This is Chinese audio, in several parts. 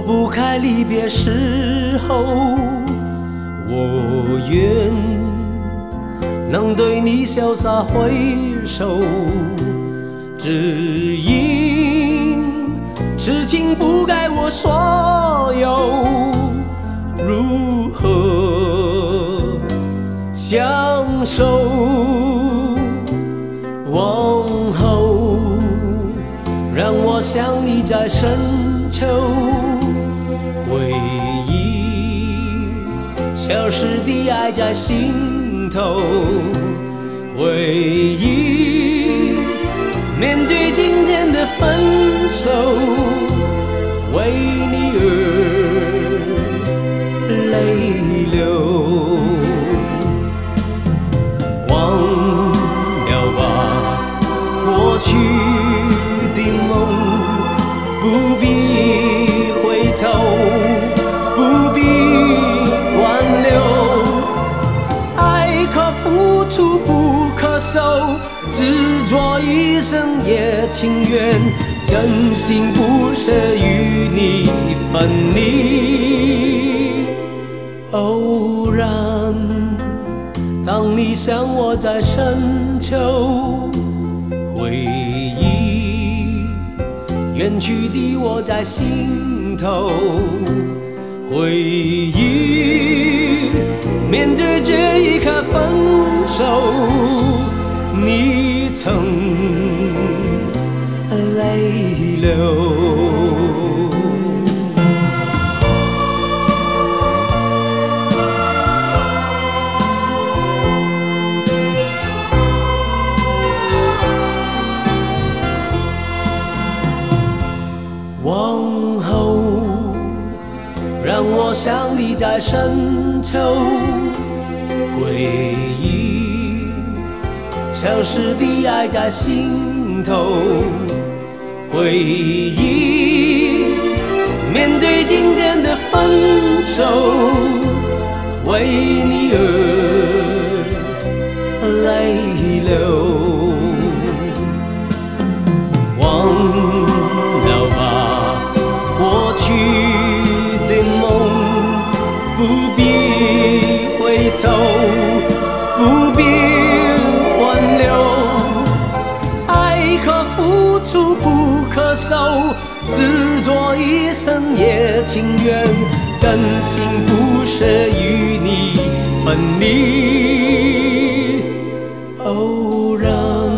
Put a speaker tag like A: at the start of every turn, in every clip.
A: 不开离别时候，我愿能对你潇洒挥手，只因痴情不该我所有，如何相守？往后让我想你在深秋，回忆消失的爱在心头，回忆面对今天的分手，为你而泪流。忘了吧过去的梦，不必回头，不必挽留，爱可付出不可收，执着一生也情愿，真心不舍与你分离。偶然当你想我在深秋，回忆远去的我在心头，回忆面对这一刻分手，你曾泪流。往后让我想你在深秋，回忆消失的爱在心头，回忆面对今天的分手，为你而泪流。忘了吧过去的梦，不必回头，不必挽留，爱可付出不可收，执着一生也情愿，真心不舍与你分离。偶然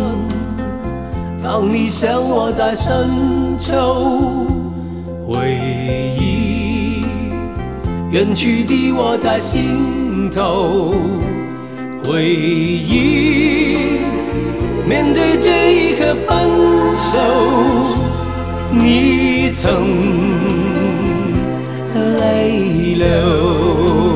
A: 当你想我在深秋，回忆远去的我在心头，回忆面对这一刻分手，你曾泪流。